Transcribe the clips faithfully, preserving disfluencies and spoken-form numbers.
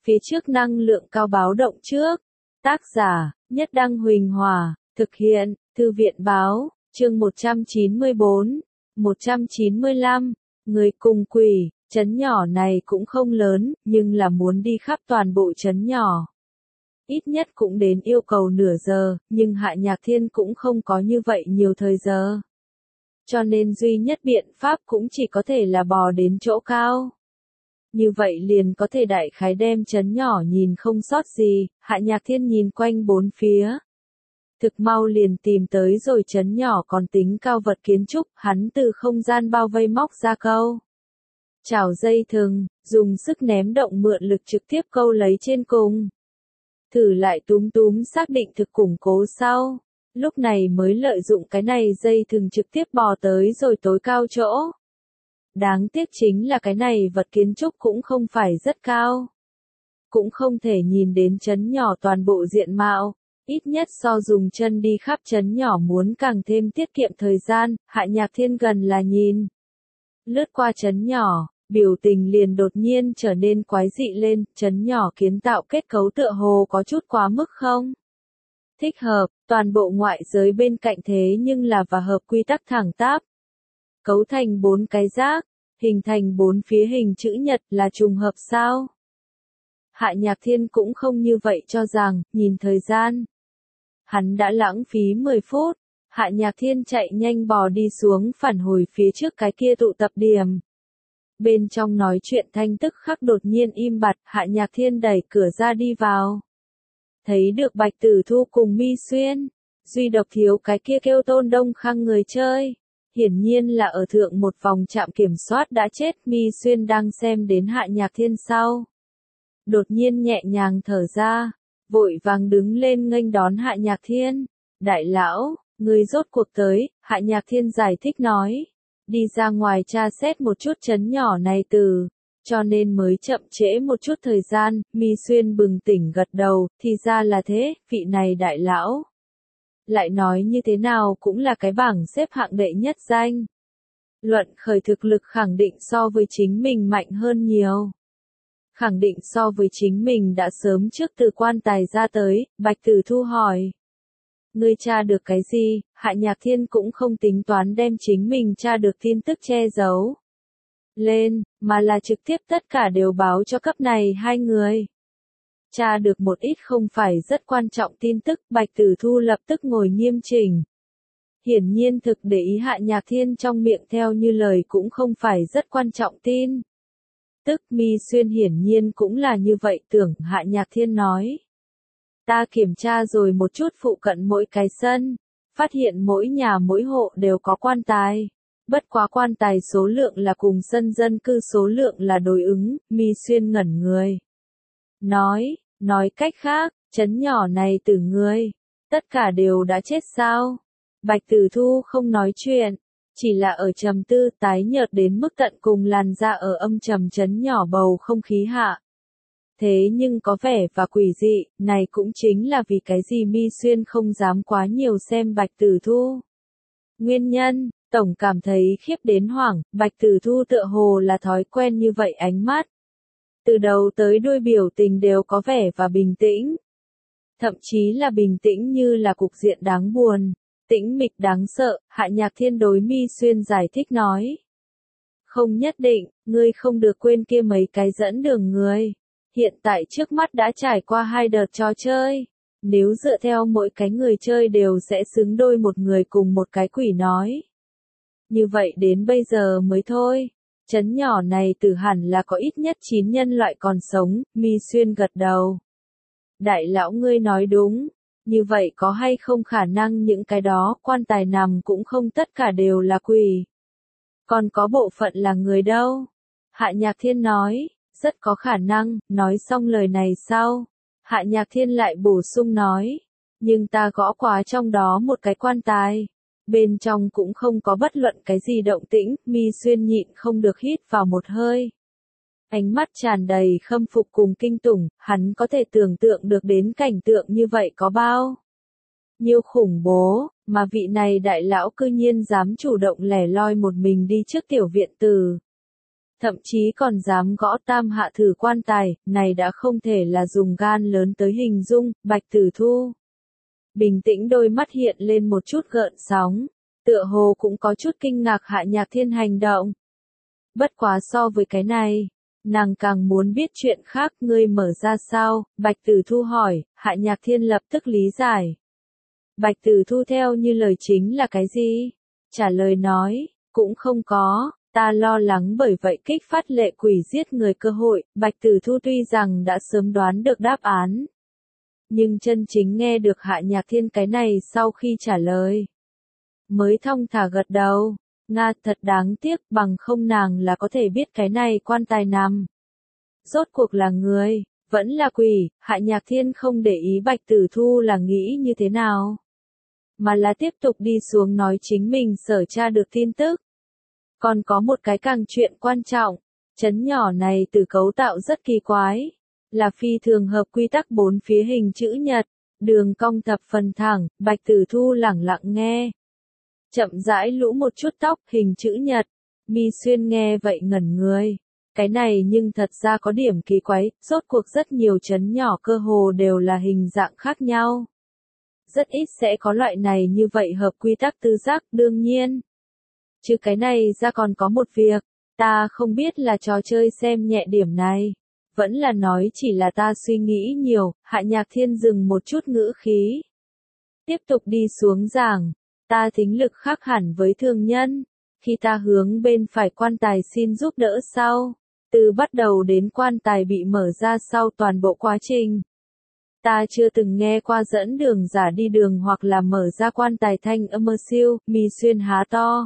phía trước năng lượng cao báo động trước. Tác giả, Nhất Đăng Huỳnh Hòa, thực hiện, Thư viện Báo, chương một trăm chín mươi bốn, một trăm chín mươi lăm, người cùng quỷ, trấn nhỏ này cũng không lớn, nhưng là muốn đi khắp toàn bộ trấn nhỏ. Ít nhất cũng đến yêu cầu nửa giờ, nhưng Hạ Nhạc Thiên cũng không có như vậy nhiều thời giờ. Cho nên duy nhất biện pháp cũng chỉ có thể là bò đến chỗ cao. Như vậy liền có thể đại khái đem trấn nhỏ nhìn không sót gì, Hạ Nhạc Thiên nhìn quanh bốn phía. Thực mau liền tìm tới rồi trấn nhỏ còn tính cao vật kiến trúc, hắn từ không gian bao vây móc ra câu. Chảo dây thừng, dùng sức ném động mượn lực trực tiếp câu lấy trên cùng. Thử lại túm túm xác định thực củng cố sau. Lúc này mới lợi dụng cái này dây thừng trực tiếp bò tới rồi tối cao chỗ. Đáng tiếc chính là cái này vật kiến trúc cũng không phải rất cao. Cũng không thể nhìn đến trấn nhỏ toàn bộ diện mạo. Ít nhất so dùng chân đi khắp trấn nhỏ muốn càng thêm tiết kiệm thời gian, Hạ Nhạc Thiên gần là nhìn. Lướt qua trấn nhỏ, biểu tình liền đột nhiên trở nên quái dị lên, trấn nhỏ kiến tạo kết cấu tựa hồ có chút quá mức không? Thích hợp, toàn bộ ngoại giới bên cạnh thế nhưng là và hợp quy tắc thẳng tắp. Cấu thành bốn cái giác, hình thành bốn phía hình chữ nhật là trùng hợp sao? Hạ Nhạc Thiên cũng không như vậy cho rằng, nhìn thời gian. Hắn đã lãng phí mười phút, Hạ Nhạc Thiên chạy nhanh bò đi xuống phản hồi phía trước cái kia tụ tập điểm. Bên trong nói chuyện thanh tức khắc đột nhiên im bặt, Hạ Nhạc Thiên đẩy cửa ra đi vào. Thấy được Bạch Tử Thu cùng Mi Xuyên, duy độc thiếu cái kia kêu Tôn Đông Khang người chơi. Hiển nhiên là ở thượng một vòng trạm kiểm soát đã chết, Mi Xuyên đang xem đến Hạ Nhạc Thiên sau. Đột nhiên nhẹ nhàng thở ra, vội vàng đứng lên nghênh đón Hạ Nhạc Thiên. Đại lão, người rốt cuộc tới, Hạ Nhạc Thiên giải thích nói. Đi ra ngoài tra xét một chút trấn nhỏ này từ, cho nên mới chậm trễ một chút thời gian, Mi Xuyên bừng tỉnh gật đầu, thì ra là thế, vị này đại lão. Lại nói như thế nào cũng là cái bảng xếp hạng đệ nhất danh. Luận khởi thực lực khẳng định so với chính mình mạnh hơn nhiều. Khẳng định so với chính mình đã sớm trước từ quan tài ra tới, Bạch Tử Thu hỏi. Ngươi tra được cái gì? Hạ Nhạc Thiên cũng không tính toán đem chính mình tra được tin tức che giấu lên, mà là trực tiếp tất cả đều báo cho cấp này hai người. Tra được một ít không phải rất quan trọng tin tức, Bạch Tử Thu lập tức ngồi nghiêm chỉnh. Hiển nhiên thực để ý Hạ Nhạc Thiên trong miệng theo như lời cũng không phải rất quan trọng tin. Tức Mi Xuyên hiển nhiên cũng là như vậy tưởng, Hạ Nhạc Thiên nói. Ta kiểm tra rồi một chút phụ cận mỗi cái sân, phát hiện mỗi nhà mỗi hộ đều có quan tài. Bất quá quan tài số lượng là cùng sân dân cư số lượng là đối ứng, Mi Xuyên ngẩn người. Nói, nói cách khác, trấn nhỏ này từ người, tất cả đều đã chết sao? Bạch Tử Thu không nói chuyện, chỉ là ở trầm tư tái nhợt đến mức tận cùng làn da ở âm trầm trấn nhỏ bầu không khí hạ. Thế nhưng có vẻ và quỷ dị, này cũng chính là vì cái gì Mi Xuyên không dám quá nhiều xem Bạch Tử Thu. Nguyên nhân, tổng cảm thấy khiếp đến hoảng, Bạch Tử Thu tựa hồ là thói quen như vậy ánh mắt. Từ đầu tới đuôi biểu tình đều có vẻ và bình tĩnh. Thậm chí là bình tĩnh như là cục diện đáng buồn, tĩnh mịch đáng sợ, Hạ Nhạc Thiên đối Mi Xuyên giải thích nói. Không nhất định, ngươi không được quên kia mấy cái dẫn đường người. Hiện tại trước mắt đã trải qua hai đợt trò chơi. Nếu dựa theo mỗi cái người chơi đều sẽ xứng đôi một người cùng một cái quỷ nói. Như vậy đến bây giờ mới thôi. Trấn nhỏ này từ hẳn là có ít nhất chín nhân loại còn sống, Mi Xuyên gật đầu. Đại lão ngươi nói đúng. Như vậy có hay không khả năng những cái đó quan tài nằm cũng không tất cả đều là quỷ. Còn có bộ phận là người đâu? Hạ Nhạc Thiên nói. Rất có khả năng, nói xong lời này sau. Hạ Nhạc Thiên lại bổ sung nói. Nhưng ta gõ quá trong đó một cái quan tài. Bên trong cũng không có bất luận cái gì động tĩnh, Mi Xuyên nhịn không được hít vào một hơi. Ánh mắt tràn đầy khâm phục cùng kinh tủng, hắn có thể tưởng tượng được đến cảnh tượng như vậy có bao nhiêu khủng bố, mà vị này đại lão cư nhiên dám chủ động lẻ loi một mình đi trước tiểu viện tử. thậm chí còn dám gõ tam hạ thử quan tài, này đã không thể là dùng gan lớn tới hình dung. Bạch Tử Thu bình tĩnh, đôi mắt hiện lên một chút gợn sóng, tựa hồ cũng có chút kinh ngạc Hạ Nhạc Thiên hành động. Bất quá so với cái này, nàng càng muốn biết chuyện khác. Ngươi mở ra sao? Bạch Tử Thu hỏi. Hạ Nhạc Thiên lập tức lý giải. Bạch Tử Thu theo như lời chính là cái gì? Trả lời nói, cũng không có, ta lo lắng bởi vậy kích phát lệ quỷ giết người cơ hội. Bạch Tử Thu tuy rằng đã sớm đoán được đáp án, nhưng chân chính nghe được Hạ Nhạc Thiên cái này sau khi trả lời, mới thong thả gật đầu. Nga, thật đáng tiếc, bằng không nàng là có thể biết cái này quan tài nằm rốt cuộc là người, vẫn là quỷ. Hạ Nhạc Thiên không để ý Bạch Tử Thu là nghĩ như thế nào, mà là tiếp tục đi xuống nói chính mình sở tra được tin tức. Còn có một cái càng chuyện quan trọng, trấn nhỏ này từ cấu tạo rất kỳ quái, là phi thường hợp quy tắc bốn phía hình chữ nhật, đường cong thập phần thẳng. Bạch Tử Thu lẳng lặng nghe, chậm rãi lũ một chút tóc. Hình chữ nhật, Mi Xuyên nghe vậy ngẩn người. Cái này nhưng thật ra có điểm kỳ quái, rốt cuộc rất nhiều trấn nhỏ cơ hồ đều là hình dạng khác nhau. Rất ít sẽ có loại này như vậy hợp quy tắc tứ giác. Đương nhiên, chứ cái này ra còn có một việc, ta không biết là trò chơi xem nhẹ điểm này, vẫn là nói chỉ là ta suy nghĩ nhiều. Hạ Nhạc Thiên dừng một chút ngữ khí, tiếp tục đi xuống giảng. Ta thính lực khác hẳn với thường nhân, khi ta hướng bên phải quan tài xin giúp đỡ sau, từ bắt đầu đến quan tài bị mở ra sau toàn bộ quá trình, ta chưa từng nghe qua dẫn đường giả đi đường hoặc là mở ra quan tài thanh âm mơ siêu. Mi Xuyên há to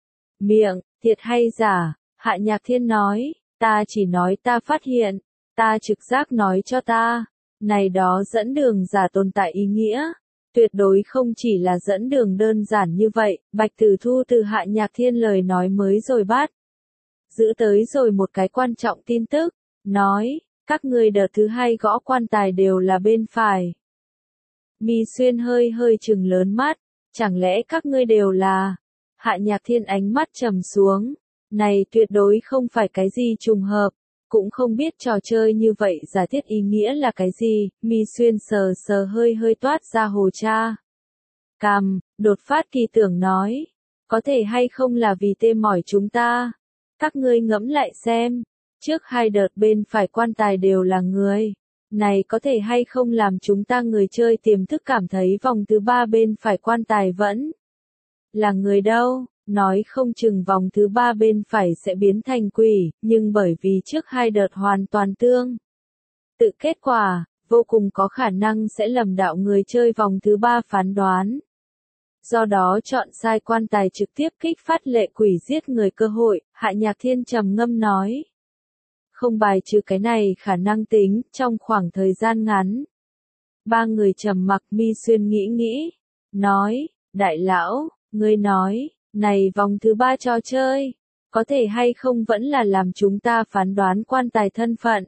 miệng, thiệt hay giả? Hạ Nhạc Thiên nói, ta chỉ nói ta phát hiện, ta trực giác nói cho ta, này đó dẫn đường giả tồn tại ý nghĩa, tuyệt đối không chỉ là dẫn đường đơn giản như vậy. Bạch Tử Thu từ Hạ Nhạc Thiên lời nói mới rồi bắt giữ tới rồi một cái quan trọng tin tức, nói, các ngươi đợt thứ hai gõ quan tài đều là bên phải. Mi Xuyên hơi hơi trừng lớn mắt, chẳng lẽ các ngươi đều là? Hạ Nhạc Thiên ánh mắt trầm xuống, này tuyệt đối không phải cái gì trùng hợp, cũng không biết trò chơi như vậy giả thiết ý nghĩa là cái gì. Mi Xuyên sờ sờ hơi hơi toát ra hồ cha cằm, đột phát kỳ tưởng nói, có thể hay không là vì tê mỏi chúng ta? Các ngươi ngẫm lại xem, trước hai đợt bên phải quan tài đều là người, này có thể hay không làm chúng ta người chơi tiềm thức cảm thấy vòng thứ ba bên phải quan tài vẫn là người đâu? Nói không chừng vòng thứ ba bên phải sẽ biến thành quỷ, nhưng bởi vì trước hai đợt hoàn toàn tương tự, kết quả vô cùng có khả năng sẽ lầm đạo người chơi vòng thứ ba phán đoán. Do đó chọn sai quan tài trực tiếp kích phát lệ quỷ giết người cơ hội. Hạ Nhạc Thiên trầm ngâm nói, không bài trừ cái này khả năng tính. Trong khoảng thời gian ngắn, ba người trầm mặc. Mi Xuyên nghĩ nghĩ, nói, đại lão, ngươi nói, này vòng thứ ba trò chơi, có thể hay không vẫn là làm chúng ta phán đoán quan tài thân phận?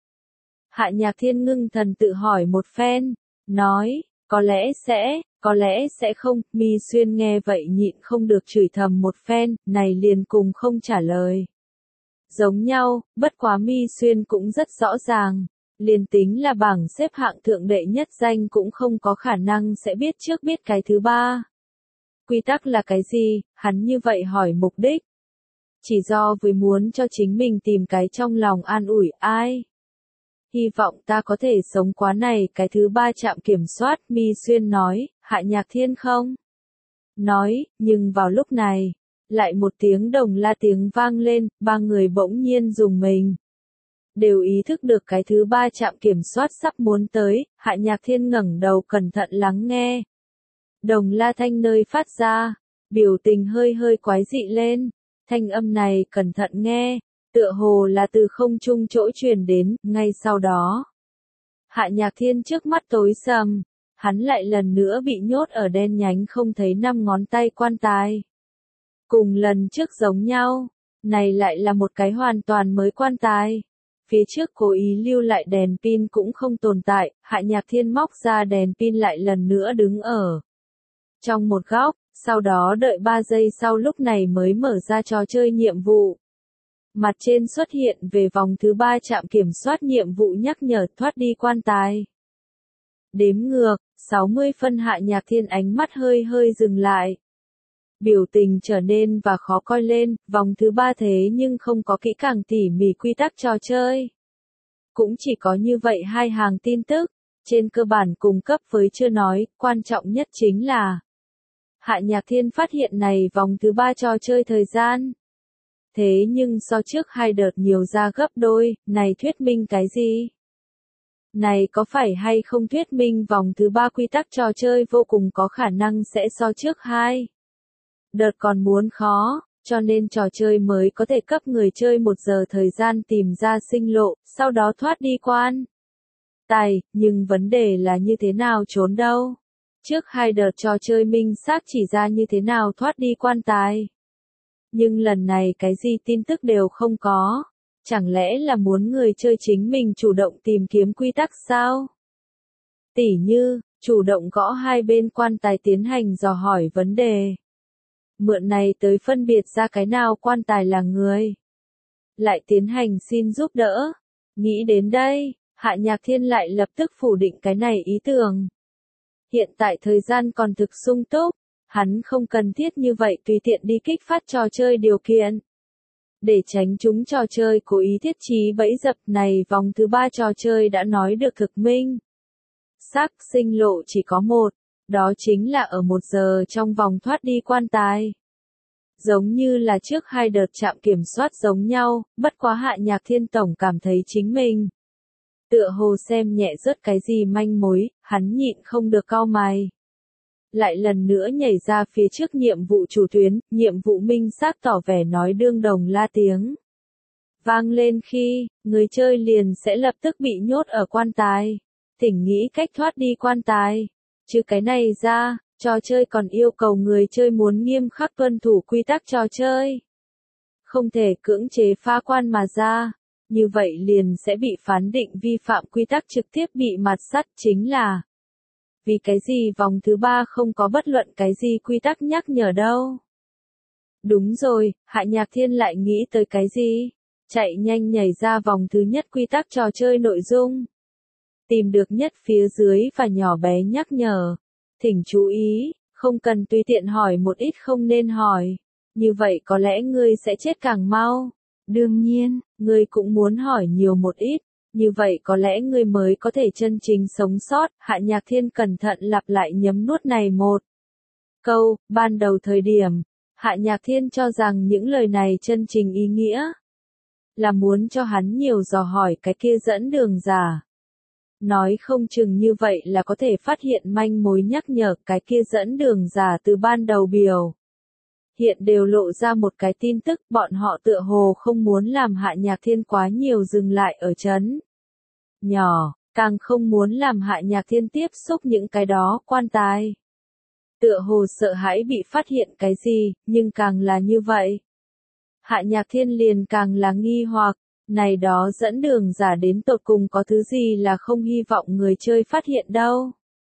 Hạ Nhạc Thiên ngưng thần tự hỏi một phen, nói, có lẽ sẽ, có lẽ sẽ không. Mi Xuyên nghe vậy nhịn không được chửi thầm một phen, này liền cùng không trả lời giống nhau. Bất quá Mi Xuyên cũng rất rõ ràng, liền tính là bảng xếp hạng thượng đệ nhất danh cũng không có khả năng sẽ biết trước biết cái thứ ba quy tắc là cái gì. Hắn như vậy hỏi mục đích, chỉ do vì muốn cho chính mình tìm cái trong lòng an ủi. Ai hy vọng ta có thể sống quá này cái thứ ba trạm kiểm soát. Mi Xuyên nói. Hạ Nhạc Thiên không nói, nhưng vào lúc này, lại một tiếng đồng la tiếng vang lên, ba người bỗng nhiên dùng mình, đều ý thức được cái thứ ba trạm kiểm soát sắp muốn tới. Hạ Nhạc Thiên ngẩng đầu cẩn thận lắng nghe, đồng la thanh nơi phát ra, biểu tình hơi hơi quái dị lên. Thanh âm này cẩn thận nghe, tựa hồ là từ không trung chỗ truyền đến. Ngay sau đó, Hạ Nhạc Thiên trước mắt tối sầm, hắn lại lần nữa bị nhốt ở đen nhánh không thấy năm ngón tay quan tài. Cùng lần trước giống nhau, này lại là một cái hoàn toàn mới quan tài. Phía trước cố ý lưu lại đèn pin cũng không tồn tại. Hạ Nhạc Thiên móc ra đèn pin lại lần nữa đứng ở trong một góc, sau đó đợi ba giây sau lúc này mới mở ra trò chơi nhiệm vụ. Mặt trên xuất hiện về vòng thứ ba trạm kiểm soát nhiệm vụ nhắc nhở thoát đi quan tài. Đếm ngược, sáu mươi phân. Hạ Nhạc Thiên ánh mắt hơi hơi dừng lại. Biểu tình trở nên và khó coi lên, vòng thứ ba thế nhưng không có kỹ càng tỉ mỉ quy tắc trò chơi. Cũng chỉ có như vậy hai hàng tin tức, trên cơ bản cung cấp với chưa nói, quan trọng nhất chính là Hạ Nhạc Thiên phát hiện này vòng thứ ba trò chơi thời gian. Thế nhưng so trước hai đợt nhiều ra gấp đôi, này thuyết minh cái gì? Này có phải hay không thuyết minh vòng thứ ba quy tắc trò chơi vô cùng có khả năng sẽ so trước hai đợt còn muốn khó, cho nên trò chơi mới có thể cấp người chơi một giờ thời gian tìm ra sinh lộ, sau đó thoát đi quan tài, nhưng vấn đề là như thế nào trốn đâu? Trước hai đợt trò chơi minh xác chỉ ra như thế nào thoát đi quan tài. Nhưng lần này cái gì tin tức đều không có. Chẳng lẽ là muốn người chơi chính mình chủ động tìm kiếm quy tắc sao? Tỉ như, chủ động gõ hai bên quan tài tiến hành dò hỏi vấn đề. Mượn này tới phân biệt ra cái nào quan tài là người. Lại tiến hành xin giúp đỡ. Nghĩ đến đây, Hạ Nhạc Thiên lại lập tức phủ định cái này ý tưởng. Hiện tại thời gian còn thực sung túc, hắn không cần thiết như vậy tùy tiện đi kích phát trò chơi điều kiện. Để tránh chúng trò chơi cố ý thiết trí bẫy dập này vòng thứ ba trò chơi đã nói được thực minh. Xác sinh lộ chỉ có một, đó chính là ở một giờ trong vòng thoát đi quan tài. Giống như là trước hai đợt trạm kiểm soát giống nhau, bất quá Hạ Nhạc Thiên tổng cảm thấy chính mình. Tựa hồ xem nhẹ rớt cái gì manh mối, hắn nhịn không được cau mày. Lại lần nữa nhảy ra phía trước nhiệm vụ chủ tuyến, nhiệm vụ minh xác tỏ vẻ nói đương đồng la tiếng. Vang lên khi, người chơi liền sẽ lập tức bị nhốt ở quan tài. Thỉnh nghĩ cách thoát đi quan tài. Chứ cái này ra, trò chơi còn yêu cầu người chơi muốn nghiêm khắc tuân thủ quy tắc trò chơi. Không thể cưỡng chế phá quan mà ra. Như vậy liền sẽ bị phán định vi phạm quy tắc trực tiếp bị mặt sắt chính là. Vì cái gì vòng thứ ba không có bất luận cái gì quy tắc nhắc nhở đâu. Đúng rồi, Hạ Nhạc Thiên lại nghĩ tới cái gì? Chạy nhanh nhảy ra vòng thứ nhất quy tắc trò chơi nội dung. Tìm được nhất phía dưới và nhỏ bé nhắc nhở. Thỉnh chú ý, không cần tùy tiện hỏi một ít không nên hỏi. Như vậy có lẽ ngươi sẽ chết càng mau. Đương nhiên, ngươi cũng muốn hỏi nhiều một ít. Như vậy có lẽ ngươi mới có thể chân chính sống sót. Hạ Nhạc Thiên cẩn thận lặp lại nhấm nuốt này một câu. Ban đầu thời điểm, Hạ Nhạc Thiên cho rằng những lời này chân chính ý nghĩa là muốn cho hắn nhiều dò hỏi cái kia dẫn đường giả. Nói không chừng như vậy là có thể phát hiện manh mối nhắc nhở cái kia dẫn đường giả từ ban đầu biểu. Hiện đều lộ ra một cái tin tức, bọn họ tựa hồ không muốn làm Hạ Nhạc Thiên quá nhiều dừng lại ở chấn nhỏ, càng không muốn làm Hạ Nhạc Thiên tiếp xúc những cái đó quan tài. Tựa hồ sợ hãi bị phát hiện cái gì, nhưng càng là như vậy. Hạ Nhạc Thiên liền càng là nghi hoặc, này đó dẫn đường giả đến tột cùng có thứ gì là không hy vọng người chơi phát hiện đâu.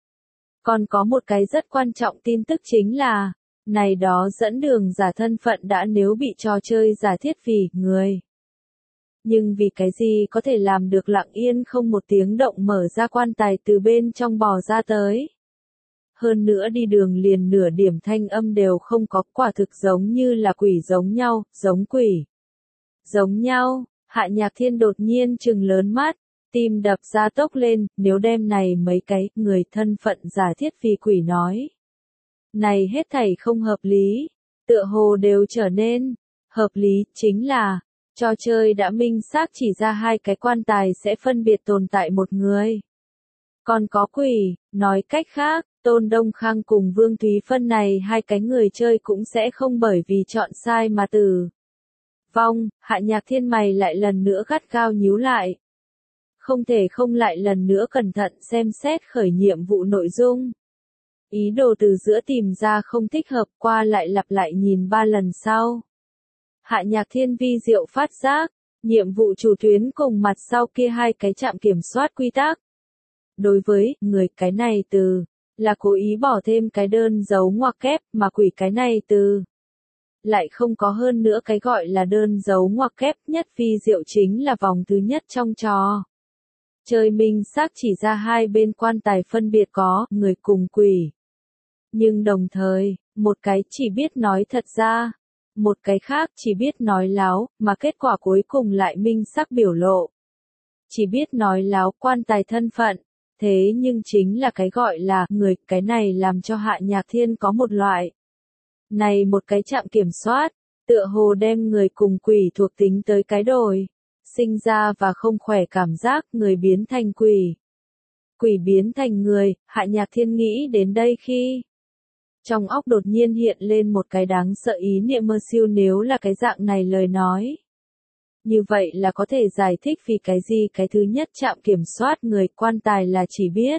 Còn có một cái rất quan trọng tin tức chính là, này đó dẫn đường giả thân phận đã nếu bị trò chơi giả thiết vì người. Nhưng vì cái gì có thể làm được lặng yên không một tiếng động mở ra quan tài từ bên trong bò ra tới. Hơn nữa đi đường liền nửa điểm thanh âm đều không có, quả thực giống như là quỷ giống nhau, giống quỷ. Giống nhau, Hạ Nhạc Thiên đột nhiên trừng lớn mắt, tim đập ra tốc lên, nếu đem này mấy cái người thân phận giả thiết vì quỷ nói. Này hết thảy không hợp lý, tựa hồ đều trở nên hợp lý, chính là trò chơi đã minh xác chỉ ra hai cái quan tài sẽ phân biệt tồn tại một người. Còn có quỷ, nói cách khác, Tôn Đông Khang cùng Vương Thúy Phân này hai cái người chơi cũng sẽ không bởi vì chọn sai mà tử vong. Hạ Nhạc Thiên mày lại lần nữa gắt gao nhíu lại. Không thể không lại lần nữa cẩn thận xem xét khởi nhiệm vụ nội dung. Ý đồ từ giữa tìm ra không thích hợp qua lại lặp lại nhìn ba lần sau. Hạ Nhạc Thiên vi diệu phát giác, nhiệm vụ chủ tuyến cùng mặt sau kia hai cái trạm kiểm soát quy tắc. Đối với người cái này từ là cố ý bỏ thêm cái đơn dấu ngoặc kép mà quỷ cái này từ lại không có hơn nữa cái gọi là đơn dấu ngoặc kép, nhất phi diệu chính là vòng thứ nhất trong trò chơi minh xác chỉ ra hai bên quan tài phân biệt có người cùng quỷ. Nhưng đồng thời, một cái chỉ biết nói thật ra, một cái khác chỉ biết nói láo, mà kết quả cuối cùng lại minh xác biểu lộ. Chỉ biết nói láo quan tài thân phận, thế nhưng chính là cái gọi là người, cái này làm cho Hạ Nhạc Thiên có một loại. Này một cái trạm kiểm soát, tựa hồ đem người cùng quỷ thuộc tính tới cái đồi, sinh ra và không khỏe cảm giác người biến thành quỷ. Quỷ biến thành người, Hạ Nhạc Thiên nghĩ đến đây khi trong óc đột nhiên hiện lên một cái đáng sợ ý niệm mơ siêu, nếu là cái dạng này lời nói. Như vậy là có thể giải thích vì cái gì cái thứ nhất trạm kiểm soát người quan tài là chỉ biết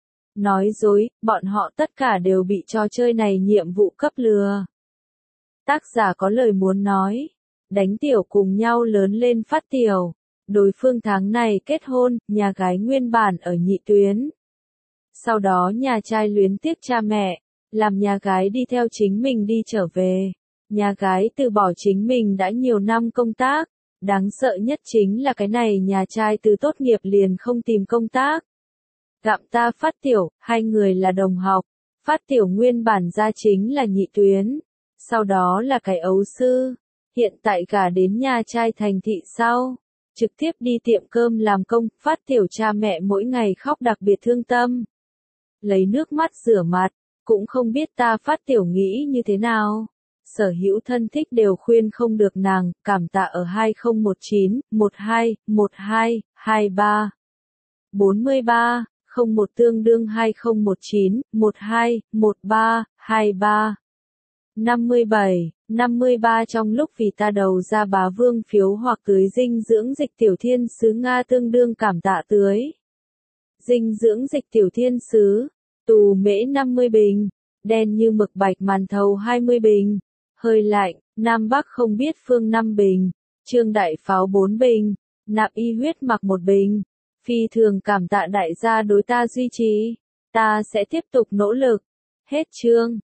nói dối, bọn họ tất cả đều bị trò chơi này nhiệm vụ cấp lừa. Tác giả có lời muốn nói, đánh tiểu cùng nhau lớn lên phát tiểu, đối phương tháng này kết hôn, nhà gái nguyên bản ở nhị tuyến. Sau đó nhà trai luyến tiếc cha mẹ, làm nhà gái đi theo chính mình đi trở về. Nhà gái từ bỏ chính mình đã nhiều năm công tác, đáng sợ nhất chính là cái này nhà trai từ tốt nghiệp liền không tìm công tác. Gặm ta phát tiểu, hai người là đồng học, phát tiểu nguyên bản ra chính là nhị tuyến, sau đó là cái ấu sư, hiện tại gả đến nhà trai thành thị sau, trực tiếp đi tiệm cơm làm công, phát tiểu cha mẹ mỗi ngày khóc đặc biệt thương tâm. Lấy nước mắt rửa mặt, cũng không biết ta phát tiểu nghĩ như thế nào. Sở hữu thân thích đều khuyên không được nàng, cảm tạ ở hai không một chín, một hai, một hai, hai ba, bốn ba, không một tương đương hai không một chín, một hai, một ba, hai ba, năm bảy, năm ba trong lúc vì ta đầu ra bá vương phiếu hoặc tưới dinh dưỡng dịch tiểu thiên sứ Nga tương đương cảm tạ tưới. Dinh dưỡng dịch tiểu thiên sứ, tù mễ năm mươi bình, đen như mực bạch màn thầu hai mươi bình, hơi lạnh, Nam Bắc không biết phương năm bình, trương đại pháo bốn bình, nạp y huyết mặc một bình. Phi thường cảm tạ đại gia đối ta duy trì, ta sẽ tiếp tục nỗ lực. Hết chương.